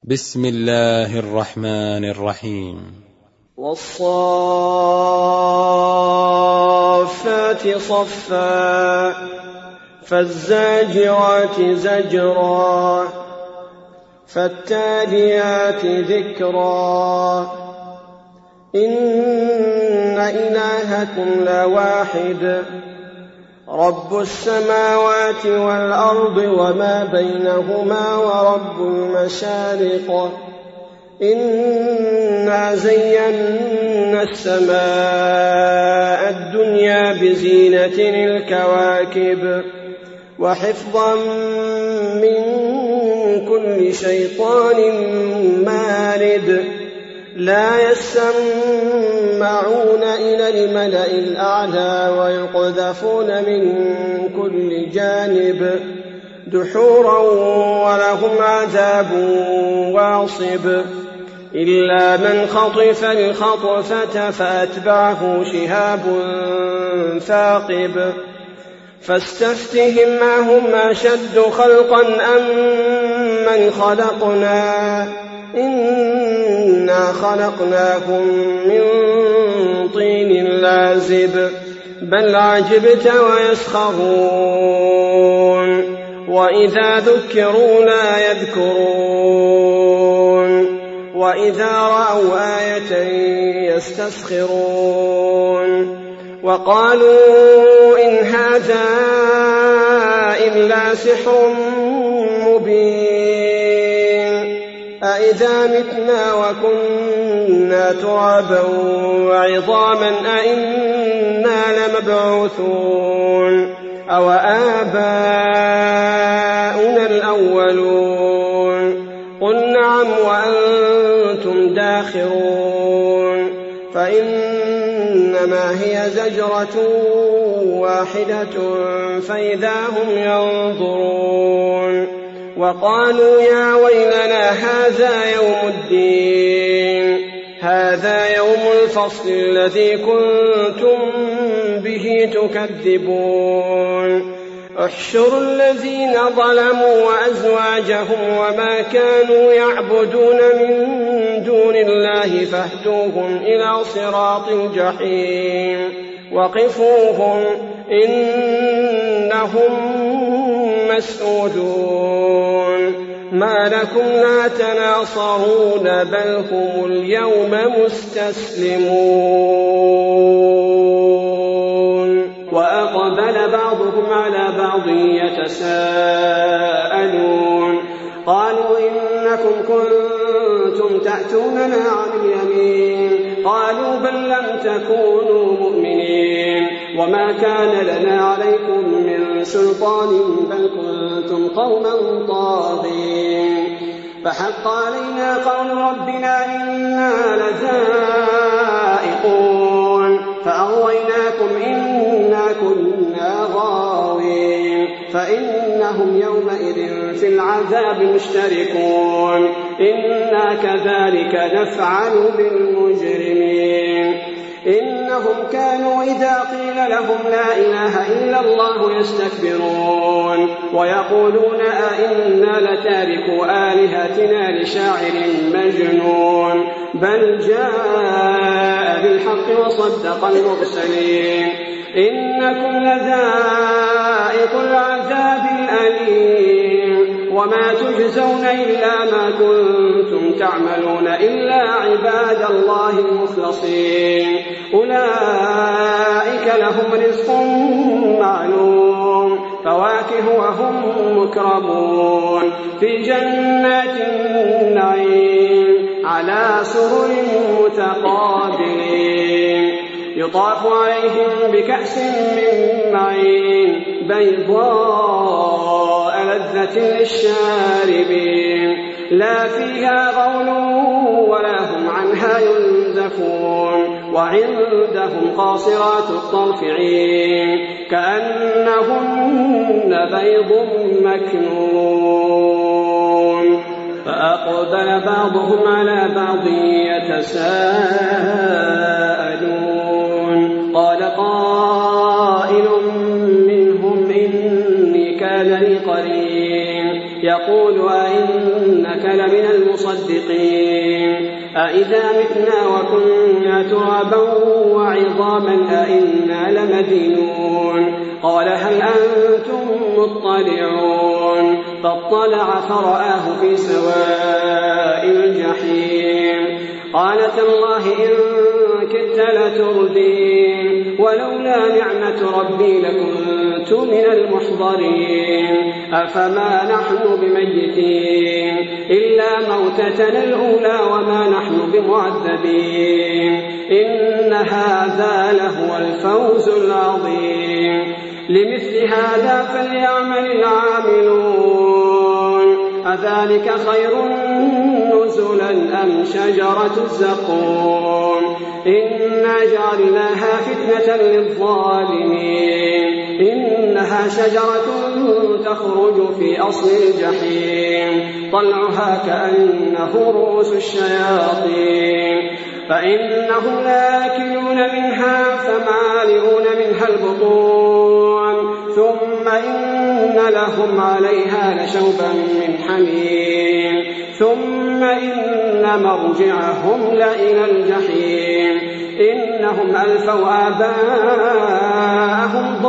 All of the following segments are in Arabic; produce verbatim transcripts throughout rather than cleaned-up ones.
بسم الله الرحمن الرحيم. والصافات صفا فالزاجرات زجرا فالتاليات ذكرا إن إلهكم لواحد رب السماوات والأرض وما بينهما ورب المشارق إنا زينا السماء الدنيا بزينة الكواكب وحفظا من كل شيطان مارد لا يسمعون إلى الملأ الأعلى ويقذفون من كل جانب دحورا ولهم عذاب واصب إلا من خطف الخطفة فأتبعه شهاب ثاقب فاستفتهم أهم أشد خلقا أم من خلقنا إنا خلقناهم من طين لازب بل عجبت ويسخرون وإذا ذكروا لا يذكرون وإذا رأوا آية يستسخرون وقالوا إن هذا إلا سحر مبين أإذا متنا وكنا ترابا وعظاما أإنا لمبعوثون أو آباؤنا الأولون قل نعم وأنتم داخرون فإنما هي زجرة واحدة فإذا هم ينظرون وقالوا يا ويلنا هذا يوم الدين هذا يوم الفصل الذي كنتم به تكذبون احشروا الذين ظلموا وأزواجهم وما كانوا يعبدون من دون الله فاهدوهم إلى صراط الجحيم وقفوهم إنهم مسؤولون ما لكم لا تناصرون بل هم اليوم مستسلمون وأقبل بعضهم على بعض يتساءلون قالوا إنكم كنتم تأتوننا عن اليمين قالوا بل لم تكونوا مؤمنين وما كان لنا عليكم من سلطان بل كنتم قوما طاغين فحق علينا قول ربنا إنا لذائقون فأغويناكم إنا كنا غاوين فإنهم يومئذ في العذاب مشتركون إنا كذلك نفعل بالمجرمين إنهم كانوا إذا قيل لهم لا إله إلا الله يستكبرون ويقولون أئنا لتاركو آلهتنا لشاعر مجنون بل جاء بالحق وصدق المرسلين إنكم لذائق العذاب الأليم وما تجزون إلا ما كنتم تعملون إلا عباد الله المخلصين أولئك لهم رزق معلوم فواكه وهم مكرمون في جنات النعيم على سرر متقابلين يطاف عليهم بكأس من معين بيضاء لذة للشاربين لا فيها غول ولا هم عنها ينزفون وعندهم قاصرات الطرف عين كأنهن بيض مكنون فأقبل بعضهم على بعض يتساءلون قال قائل منهم إني كان لي قرين يقول أئنك لمن المرسلين المصدقين أإذا متنا وكنا ترابا وعظاما أإنا لمدينون قال هل أنتم مطلعون فاطلع فرآه في سواء الجحيم قال تالله إن كدت لتردين ولولا نعمة ربي لكنت من المحضرين أفما نحن بميتين إلا موتتنا الأولى وما نحن بمعذبين إن هذا لهو الفوز العظيم لمثل هذا فليعمل العاملون أذلك خير نزلا أم شجرة الزقوم إنا جعلناها فتنة للظالمين إنها شجرة تخرج في أصل الجحيم طلعها كأنه رؤوس الشياطين فإنهم لآكلون منها فمالئون منها البطون ثم إن لهم عليها لشوبا من حميم ثم إن مرجعهم لإلى الجحيم إنهم ألفوا آباءهم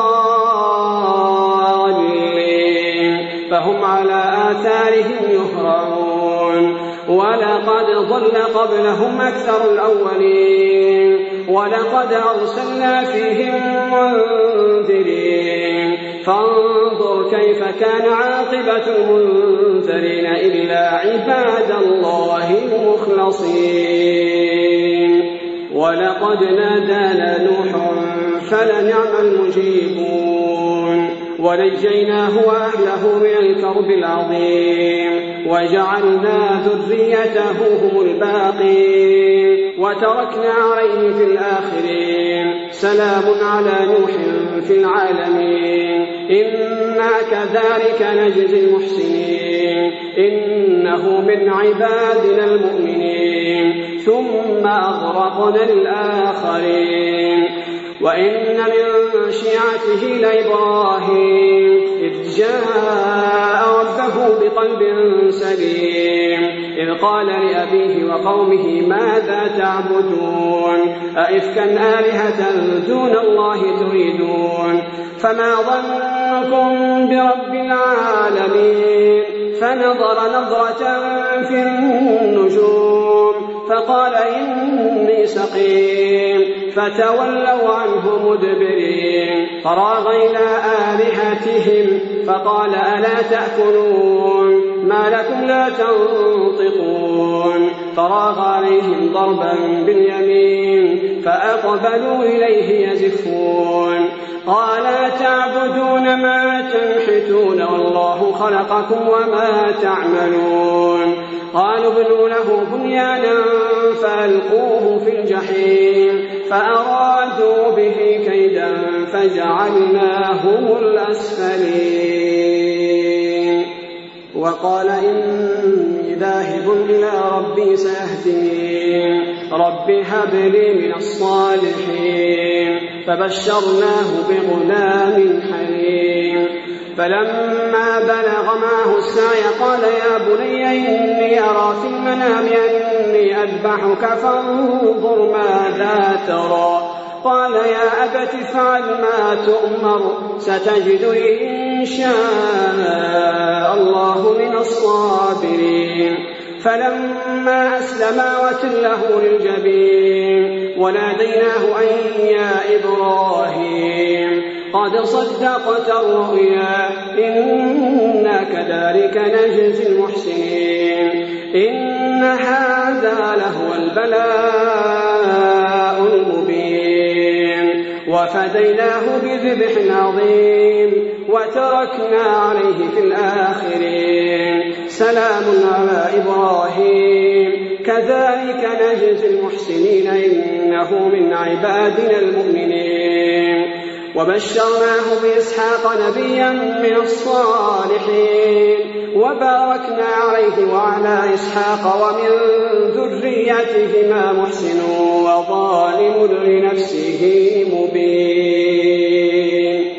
ضالين فهم على آثارهم يهرعون ولقد ضل قبلهم أكثر الأولين ولقد أرسلنا فيهم منذرين فانظر كيف كان عاقبة المنذرين إلا عباد الله المخلصين ولقد نادانا نوح فلنعم المجيبون ونجيناه وأهله من الكرب العظيم وجعلنا ذريته هم الباقين وتركنا عليه في الآخرين سلام على نوح في العالمين إنا كذلك نجزي المحسنين إنه من عبادنا المؤمنين ثم أغرقنا الآخرين وإن من شيعته لإبراهيم إذ جاء ربه بقلب سليم إذ قال لأبيه وقومه ماذا تعبدون أئفكا آلهة دون الله تريدون فما ظنكم برب العالمين فنظر نظرة في النجوم فقال إني سقيم فتولوا عنه مدبرين فراغ إلى آلهتهم فقال ألا تأكلون ما لكم لا تنطقون فراغ عليهم ضربا باليمين فأقبلوا إليه يزفون قال تعبدون ما تنحتون والله خلقكم وما تعملون قالوا ابنوا له بنيانا فألقوه في الجحيم فأرادوا به كيدا فجعلناهم الأسفلين وقال إني ذاهب إلى ربي سيهدين رب هب لي من الصالحين فبشرناه بغلام حليم فلما بلغ معه السعي قال يا بني إني أرى في المنام أني أذبحك فانظر ماذا ترى قال يا أبت افعل ما تؤمر ستجدني إن شاء الله من الصابرين فلما أسلما وتله للجبين وناديناه أن يا إبراهيم قد صدقت الرؤيا إنا كذلك نجزي المحسنين إن هذا لهو البلاء المبين وفديناه بذبح عظيم وتركنا عليه في الآخرين سلام على إبراهيم كذلك نجزي المحسنين إنه من عبادنا المؤمنين وبشرناه بإسحاق نبيا من الصالحين وباركنا عليه وعلى إسحاق ومن ذريتهما محسن وظالم لنفسه مبين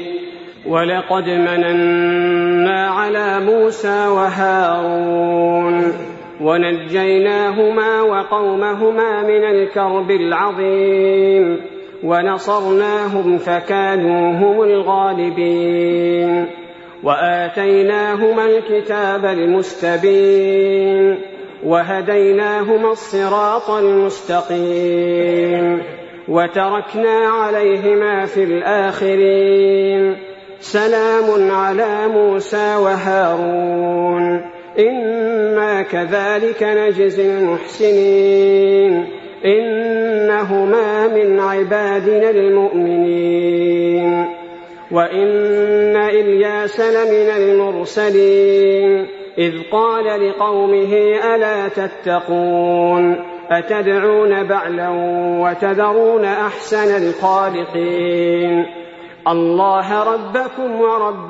ولقد مننا على موسى وهارون ونجيناهما وقومهما من الكرب العظيم ونصرناهم فكانوا هم الغالبين وآتيناهما الكتاب المستبين وهديناهما الصراط المستقيم وتركنا عليهما في الآخرين سلام على موسى وهارون إنا كذلك نجزي المحسنين إنهما من عبادنا المؤمنين وإن إلياس لمن المرسلين إذ قال لقومه ألا تتقون أتدعون بعلا وتذرون أحسن الخالقين الله ربكم ورب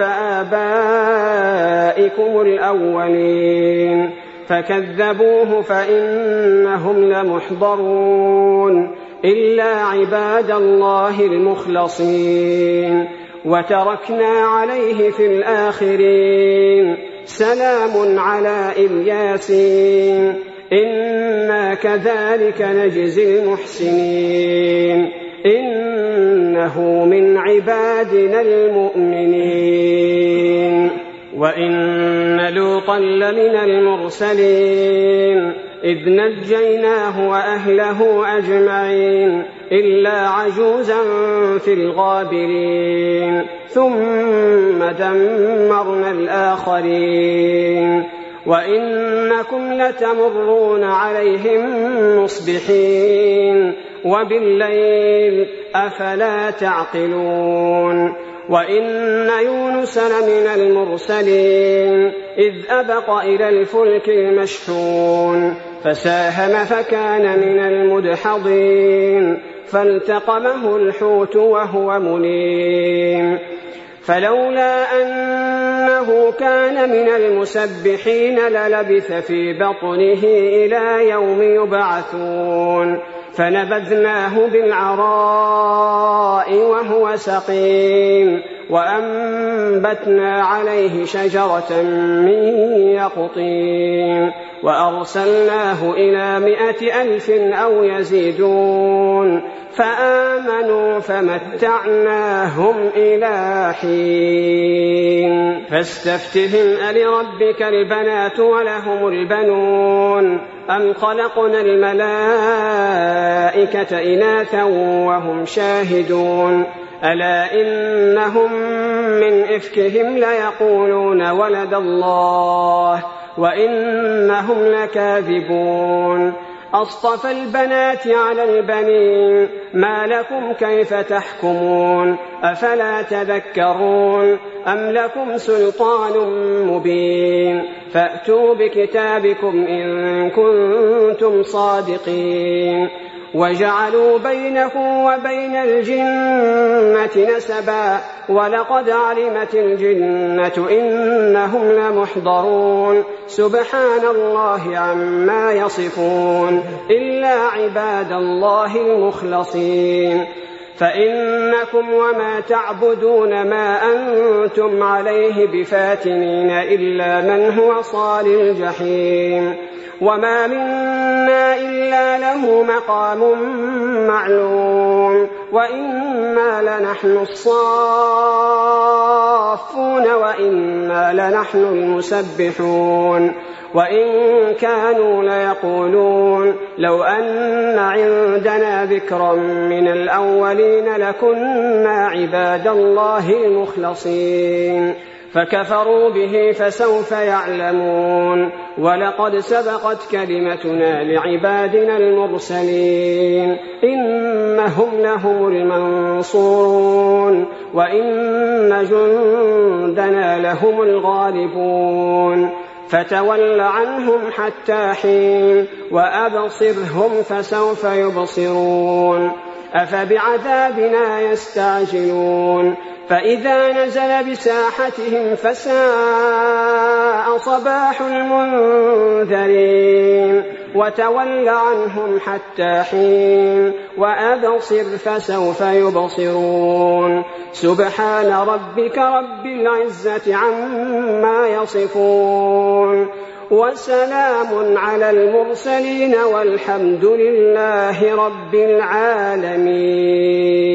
آبائكم الأولين فكذبوه فإنهم لمحضرون إلا عباد الله المخلصين وتركنا عليه في الآخرين سلام على الياسين إنا كذلك نجزي المحسنين إنه من عبادنا المؤمنين وإن لوطا لمن المرسلين إذ نجيناه وأهله أجمعين إلا عجوزا في الغابرين ثم دمرنا الآخرين وإنكم لتمرون عليهم مصبحين وبالليل أفلا تعقلون وإن يونس لمن المرسلين إذ أبق إلى الفلك المشحون فساهم فكان من المدحضين فالتقمه الحوت وهو مليم فلولا أنه كان من المسبحين للبث في بطنه إلى يوم يبعثون فنبذناه بالعراء وهو سقيم وأنبتنا عليه شجرة من يقطين وأرسلناه إلى مائة ألف أو يزيدون فآمنوا فمتعناهم إلى حين فاستفتهم ألربك البنات ولهم البنون أم خلقنا الملائكة إناثا وهم شاهدون ألا إنهم من إفكهم ليقولون ولد الله وإنهم لكاذبون أصطفى البنات على البنين ما لكم كيف تحكمون أفلا تذكرون أم لكم سلطان مبين فأتوا بكتابكم إن كنتم صادقين وجعلوا بينه وبين الجنة نسبا ولقد علمت الجنة إنهم لمحضرون سبحان الله عما يصفون إلا عباد الله المخلصين فإنكم وما تعبدون ما أنتم عليه بفاتنين إلا من هو صال الجحيم وما منا إلا له مقام معلوم وإنا لنحن الصافون وإنا لنحن المسبحون وإن كانوا ليقولون لو أن عندنا ذكرا من الأولين لكنا عباد الله المخلصين فكفروا به فسوف يعلمون ولقد سبقت كلمتنا لعبادنا المرسلين إنهم لهم المنصورون وإن جندنا لهم الغالبون فتول عنهم حتى حين وأبصرهم فسوف يبصرون أفبعذابنا يستعجلون فإذا نزل بساحتهم فساء صباح المنذرين وتول عنهم حتى حين وأبصر فسوف يبصرون سبحان ربك رب العزة عما يصفون وسلام على المرسلين والحمد لله رب العالمين.